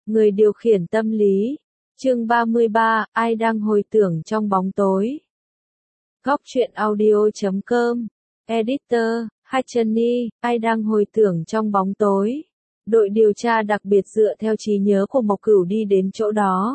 Người điều khiển tâm lý. Chương 33, ai đang hồi tưởng trong bóng tối. Góc truyện audio.com. Editor, Hachani, ai đang hồi tưởng trong bóng tối. Đội điều tra đặc biệt dựa theo trí nhớ của Mộc Cửu đi đến chỗ đó.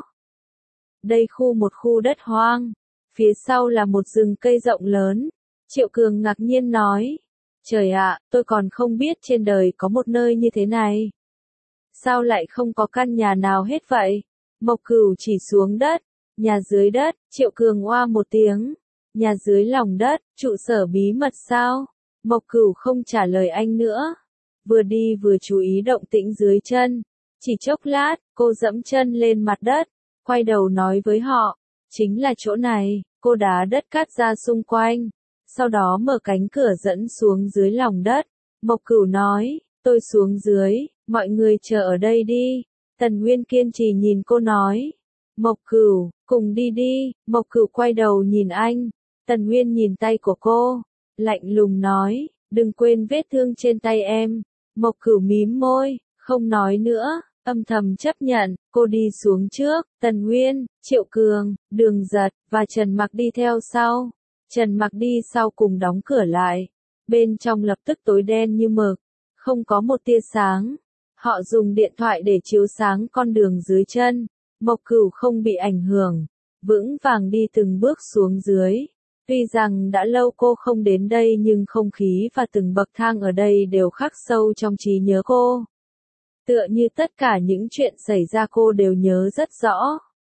Đây một khu đất hoang. Phía sau là một rừng cây rộng lớn. Triệu Cường ngạc nhiên nói. Trời ạ, tôi còn không biết trên đời có một nơi như thế này. Sao lại không có căn nhà nào hết vậy? Mộc Cửu chỉ xuống đất. Nhà dưới đất, Triệu Cường oa một tiếng. Nhà dưới lòng đất, trụ sở bí mật sao? Mộc Cửu không trả lời anh nữa. Vừa đi vừa chú ý động tĩnh dưới chân. Chỉ chốc lát, cô dẫm chân lên mặt đất. Quay đầu nói với họ. Chính là chỗ này, cô đá đất cát ra xung quanh. Sau đó mở cánh cửa dẫn xuống dưới lòng đất. Mộc Cửu nói, tôi xuống dưới, mọi người chờ ở đây đi. Tần Nguyên kiên trì nhìn cô nói. Mộc Cửu, cùng đi đi. Mộc Cửu quay đầu nhìn anh. Tần Nguyên nhìn tay của cô. Lạnh lùng nói, đừng quên vết thương trên tay em. Mộc Cửu mím môi, không nói nữa, âm thầm chấp nhận. Cô đi xuống trước, Tần Nguyên, Triệu Cường, Đường Giật, và Trần Mặc đi theo sau. Trần Mặc đi sau cùng đóng cửa lại. Bên trong lập tức tối đen như mực, không có một tia sáng. Họ dùng điện thoại để chiếu sáng con đường dưới chân. Mộc Cửu không bị ảnh hưởng, vững vàng đi từng bước xuống dưới. Tuy rằng đã lâu cô không đến đây nhưng không khí và từng bậc thang ở đây đều khắc sâu trong trí nhớ cô. Tựa như tất cả những chuyện xảy ra cô đều nhớ rất rõ.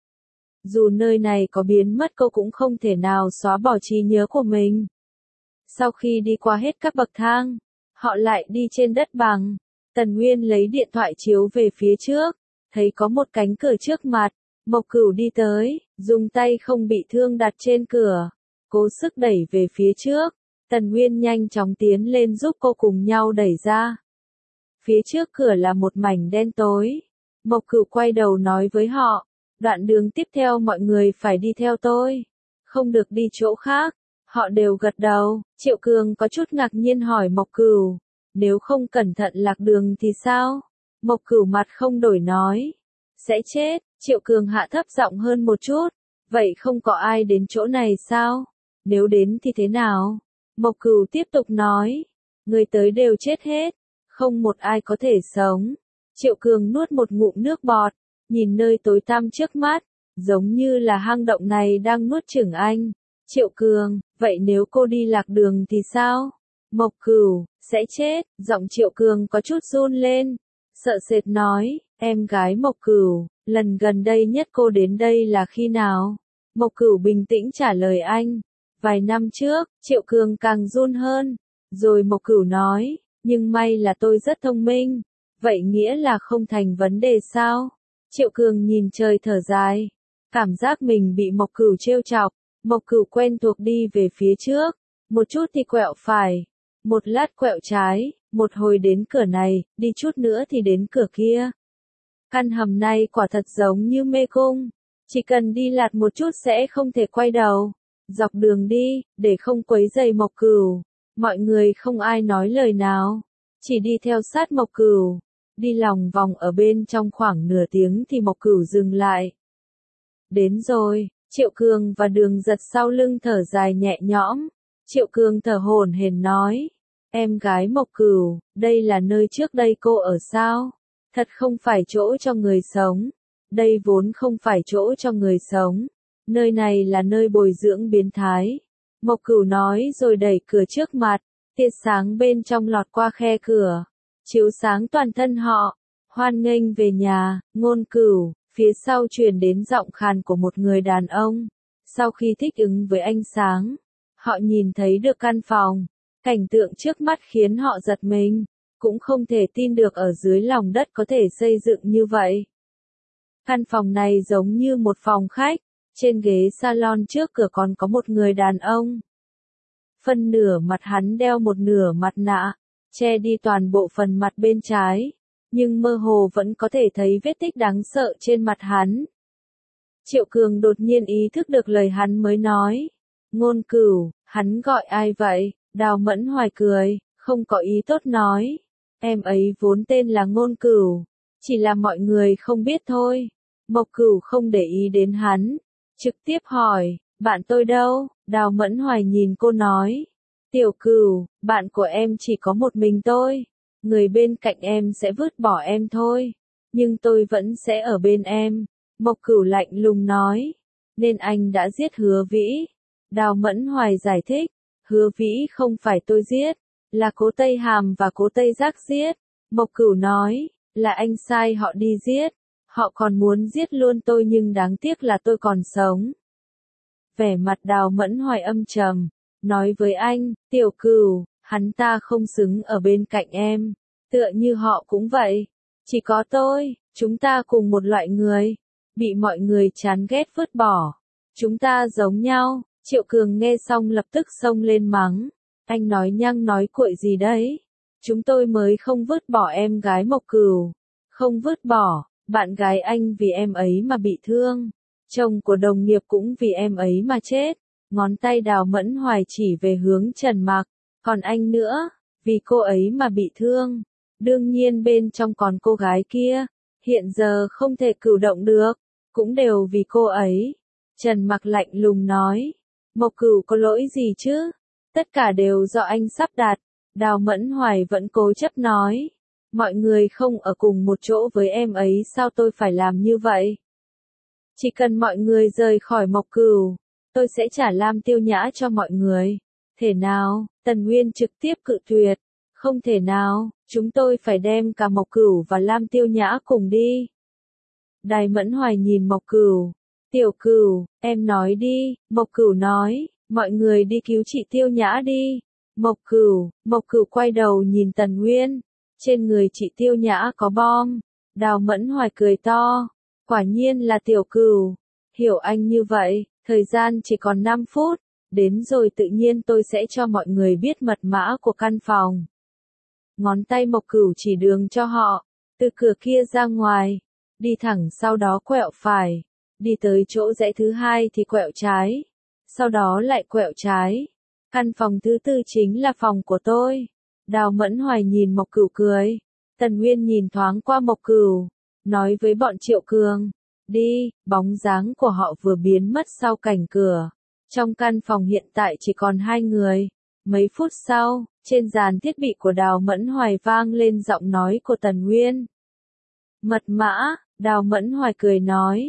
Dù nơi này có biến mất cô cũng không thể nào xóa bỏ trí nhớ của mình. Sau khi đi qua hết các bậc thang, họ lại đi trên đất bằng. Tần Nguyên lấy điện thoại chiếu về phía trước, thấy có một cánh cửa trước mặt. Mộc Cửu đi tới, dùng tay không bị thương đặt trên cửa, cố sức đẩy về phía trước. Tần Nguyên nhanh chóng tiến lên giúp cô cùng nhau đẩy ra. Phía trước cửa là một mảnh đen tối. Mộc Cửu quay đầu nói với họ, đoạn đường tiếp theo mọi người phải đi theo tôi, không được đi chỗ khác. Họ đều gật đầu. Triệu Cường có chút ngạc nhiên hỏi Mộc Cửu, nếu không cẩn thận lạc đường thì sao? Mộc Cửu mặt không đổi nói, sẽ chết. Triệu Cường hạ thấp giọng hơn một chút, vậy không có ai đến chỗ này sao? Nếu đến thì thế nào? Mộc Cửu tiếp tục nói, người tới đều chết hết, không một ai có thể sống. Triệu Cường nuốt một ngụm nước bọt, nhìn nơi tối tăm trước mắt, giống như là hang động này đang nuốt chửng anh. Triệu Cường, vậy nếu cô đi lạc đường thì sao? Mộc Cửu, sẽ chết. Giọng Triệu Cường có chút run lên, sợ sệt nói, em gái Mộc Cửu, lần gần đây nhất cô đến đây là khi nào? Mộc Cửu bình tĩnh trả lời anh, vài năm trước. Triệu Cường càng run hơn. Rồi Mộc Cửu nói, nhưng may là tôi rất thông minh. Vậy nghĩa là không thành vấn đề sao? Triệu Cường nhìn trời thở dài, cảm giác mình bị Mộc Cửu trêu chọc. Mộc Cửu quen thuộc đi về phía trước, một chút thì quẹo phải, một lát quẹo trái, một hồi đến cửa này, đi chút nữa thì đến cửa kia. Căn hầm này quả thật giống như mê cung, chỉ cần đi lạt một chút sẽ không thể quay đầu. Dọc đường đi, để không quấy rầy Mộc Cửu, mọi người không ai nói lời nào, chỉ đi theo sát Mộc Cửu. Đi lòng vòng ở bên trong khoảng nửa tiếng thì Mộc Cửu dừng lại. Đến rồi. Triệu Cường và Đường Giật sau lưng thở dài nhẹ nhõm. Triệu Cường thở hổn hển nói, em gái Mộc Cửu, đây là nơi trước đây cô ở sao? Thật không phải chỗ cho người sống. Đây vốn không phải chỗ cho người sống. Nơi này là nơi bồi dưỡng biến thái. Mộc Cửu nói rồi đẩy cửa trước mặt. Tia sáng bên trong lọt qua khe cửa, chiếu sáng toàn thân họ. Hoan nghênh về nhà, Ngôn Cửu. Phía sau truyền đến giọng khàn của một người đàn ông. Sau khi thích ứng với ánh sáng, họ nhìn thấy được căn phòng. Cảnh tượng trước mắt khiến họ giật mình, cũng không thể tin được ở dưới lòng đất có thể xây dựng như vậy. Căn phòng này giống như một phòng khách, trên ghế salon trước cửa còn có một người đàn ông. Phân nửa mặt hắn đeo một nửa mặt nạ, che đi toàn bộ phần mặt bên trái. Nhưng mơ hồ vẫn có thể thấy vết tích đáng sợ trên mặt hắn. Triệu Cường đột nhiên ý thức được lời hắn mới nói. Ngôn Cửu, hắn gọi ai vậy? Đào Mẫn Hoài cười, không có ý tốt nói. Em ấy vốn tên là Ngôn Cửu. Chỉ là mọi người không biết thôi. Mộc Cửu không để ý đến hắn, trực tiếp hỏi, bạn tôi đâu? Đào Mẫn Hoài nhìn cô nói, Tiểu Cửu, bạn của em chỉ có một mình tôi, người bên cạnh em sẽ vứt bỏ em thôi, nhưng tôi vẫn sẽ ở bên em. Mộc Cửu lạnh lùng nói, nên anh đã giết Hứa Vĩ. Đào Mẫn Hoài giải thích, Hứa Vĩ không phải tôi giết, là Cố Tây Hàm và Cố Tây Giác giết. Mộc Cửu nói, là anh sai họ đi giết, họ còn muốn giết luôn tôi nhưng đáng tiếc là tôi còn sống. Vẻ mặt Đào Mẫn Hoài âm trầm, nói với anh, Tiểu Cửu, hắn ta không xứng ở bên cạnh em, tựa như họ cũng vậy. Chỉ có tôi, chúng ta cùng một loại người, bị mọi người chán ghét vứt bỏ. Chúng ta giống nhau. Triệu Cường nghe xong lập tức xông lên mắng, anh nói nhăng nói cuội gì đấy? Chúng tôi mới không vứt bỏ em gái Mộc Cửu. Không vứt bỏ, bạn gái anh vì em ấy mà bị thương. Chồng của đồng nghiệp cũng vì em ấy mà chết. Ngón tay Đào Mẫn Hoài chỉ về hướng Trần Mặc. Còn anh nữa, vì cô ấy mà bị thương. Đương nhiên bên trong còn cô gái kia, hiện giờ không thể cử động được, cũng đều vì cô ấy. Trần Mặc lạnh lùng nói, Mộc Cửu có lỗi gì chứ? Tất cả đều do anh sắp đặt. Đào Mẫn Hoài vẫn cố chấp nói, mọi người không ở cùng một chỗ với em ấy sao tôi phải làm như vậy? Chỉ cần mọi người rời khỏi Mộc Cửu, tôi sẽ trả Lam Tiêu Nhã cho mọi người. Thể nào? Tần Nguyên trực tiếp cự tuyệt. Không thể nào, chúng tôi phải đem cả Mộc Cửu và Lam Tiêu Nhã cùng đi. Đài Mẫn Hoài nhìn Mộc Cửu. Tiểu Cửu, em nói đi. Mộc Cửu nói, mọi người đi cứu chị Tiêu Nhã đi. Mộc Cửu quay đầu nhìn Tần Nguyên. Trên người chị Tiêu Nhã có bom. Đào Mẫn Hoài cười to. Quả nhiên là Tiểu Cửu. Hiểu anh như vậy, thời gian chỉ còn 5 phút. Đến rồi tự nhiên tôi sẽ cho mọi người biết mật mã của căn phòng. Ngón tay Mộc Cửu chỉ đường cho họ. Từ cửa kia ra ngoài. Đi thẳng sau đó quẹo phải. Đi tới chỗ rẽ thứ hai thì quẹo trái. Sau đó lại quẹo trái. Căn phòng thứ tư chính là phòng của tôi. Đào Mẫn Hoài nhìn Mộc Cửu cười. Tần Nguyên nhìn thoáng qua Mộc Cửu. Nói với bọn Triệu Cường. Đi, bóng dáng của họ vừa biến mất sau cảnh cửa. Trong căn phòng hiện tại chỉ còn 2 người. Mấy phút sau, trên dàn thiết bị của Đào Mẫn Hoài vang lên giọng nói của Tần Nguyên. Mật mã, Đào Mẫn Hoài cười nói.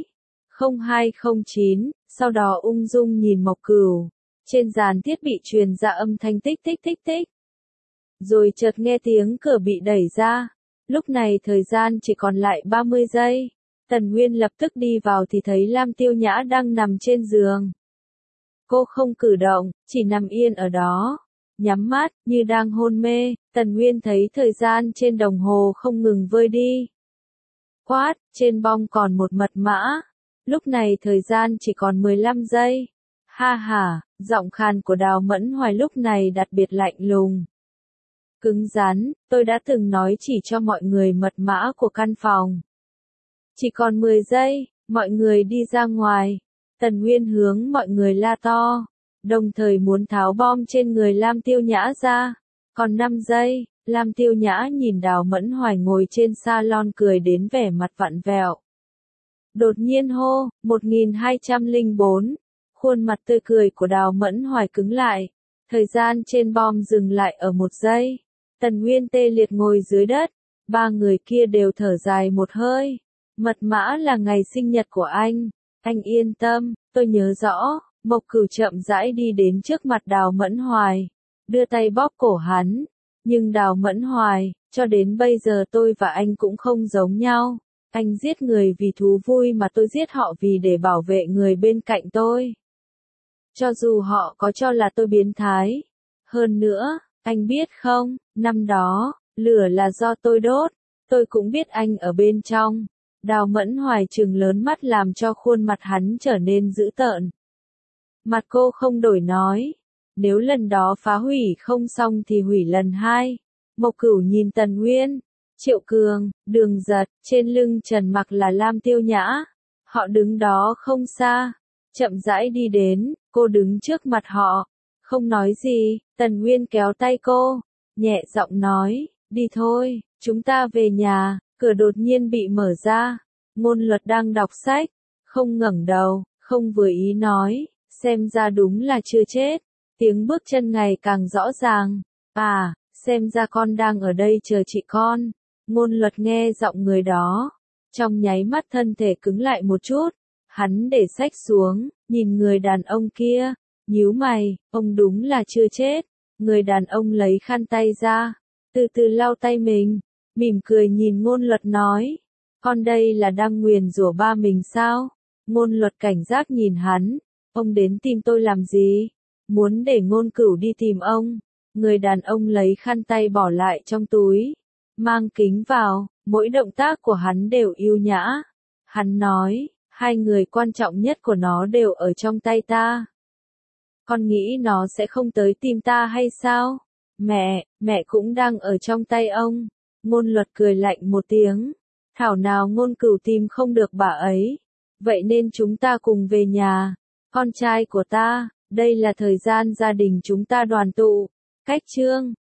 0209, sau đó ung dung nhìn Mộc Cửu. Trên dàn thiết bị truyền ra âm thanh tích tích tích tích. Rồi chợt nghe tiếng cửa bị đẩy ra. Lúc này thời gian chỉ còn lại 30 giây. Tần Nguyên lập tức đi vào thì thấy Lam Tiêu Nhã đang nằm trên giường. Cô không cử động, chỉ nằm yên ở đó. Nhắm mắt, như đang hôn mê. Tần Nguyên thấy thời gian trên đồng hồ không ngừng vơi đi. Quát, trên bong còn một mật mã. Lúc này thời gian chỉ còn 15 giây. Ha ha, giọng khàn của Đào Mẫn Hoài lúc này đặc biệt lạnh lùng. Cứng rắn, tôi đã từng nói chỉ cho mọi người mật mã của căn phòng. Chỉ còn 10 giây, mọi người đi ra ngoài. Tần Nguyên hướng mọi người la to, đồng thời muốn tháo bom trên người Lam Tiêu Nhã ra. Còn 5 giây, Lam Tiêu Nhã nhìn Đào Mẫn Hoài ngồi trên salon cười đến vẻ mặt vặn vẹo. Đột nhiên hô, 1204. Khuôn mặt tươi cười của Đào Mẫn Hoài cứng lại. Thời gian trên bom dừng lại ở 1 giây. Tần Nguyên tê liệt ngồi dưới đất. 3 người kia đều thở dài một hơi. Mật mã là ngày sinh nhật của anh. Anh yên tâm, tôi nhớ rõ. Mộc Cửu chậm rãi đi đến trước mặt Đào Mẫn Hoài. Đưa tay bóp cổ hắn. Nhưng Đào Mẫn Hoài, cho đến bây giờ tôi và anh cũng không giống nhau. Anh giết người vì thú vui mà tôi giết họ vì để bảo vệ người bên cạnh tôi. Cho dù họ có cho là tôi biến thái. Hơn nữa, anh biết không, năm đó, lửa là do tôi đốt. Tôi cũng biết anh ở bên trong. Đào Mẫn Hoài trừng lớn mắt làm cho khuôn mặt hắn trở nên dữ tợn. Mặt cô không đổi nói. Nếu lần đó phá hủy không xong thì hủy lần 2. Mộc Cửu nhìn Tần Nguyên, Triệu Cường, Đường Giật, trên lưng Trần Mặc là Lam Tiêu Nhã. Họ đứng đó không xa. Chậm rãi đi đến, cô đứng trước mặt họ. Không nói gì, Tần Nguyên kéo tay cô. Nhẹ giọng nói, đi thôi, chúng ta về nhà. Cửa đột nhiên bị mở ra, Ngôn Luật đang đọc sách, không ngẩng đầu, không vừa ý nói, xem ra đúng là chưa chết. Tiếng bước chân ngày càng rõ ràng, à, xem ra con đang ở đây chờ chị con. Ngôn Luật nghe giọng người đó, trong nháy mắt thân thể cứng lại một chút, hắn để sách xuống, nhìn người đàn ông kia, nhíu mày, ông đúng là chưa chết. Người đàn ông lấy khăn tay ra, từ từ lau tay mình, mỉm cười nhìn Ngôn Luật nói, con đây là đang nguyền rủa ba mình sao? Ngôn Luật cảnh giác nhìn hắn, ông đến tìm tôi làm gì? Muốn để Ngôn Cửu đi tìm ông? Người đàn ông lấy khăn tay bỏ lại trong túi, mang kính vào, mỗi động tác của hắn đều yêu nhã. Hắn nói, hai người quan trọng nhất của nó đều ở trong tay ta. Con nghĩ nó sẽ không tới tìm ta hay sao? Mẹ cũng đang ở trong tay ông. Ngôn Luật cười lạnh một tiếng. Thảo nào Ngôn Cửu tìm không được bà ấy. Vậy nên chúng ta cùng về nhà. Con trai của ta, đây là thời gian gia đình chúng ta đoàn tụ. Cách chương